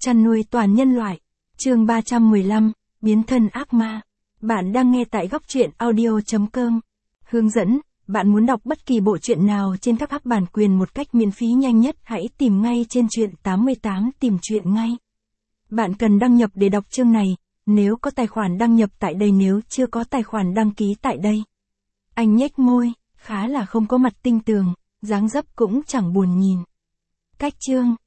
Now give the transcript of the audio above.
chăn nuôi toàn nhân loại. Chương 315, biến thân ác ma. Bạn đang nghe tại góc truyện audio.com. Hướng dẫn, bạn muốn đọc bất kỳ bộ truyện nào trên các app bản quyền một cách miễn phí nhanh nhất, hãy tìm ngay trên truyện 88 tìm truyện ngay. Bạn cần đăng nhập để đọc chương này, nếu có tài khoản đăng nhập tại đây, nếu chưa có tài khoản đăng ký tại đây. Anh nhếch môi, khá là không có mặt tinh tường, dáng dấp cũng chẳng buồn nhìn. Cách chương,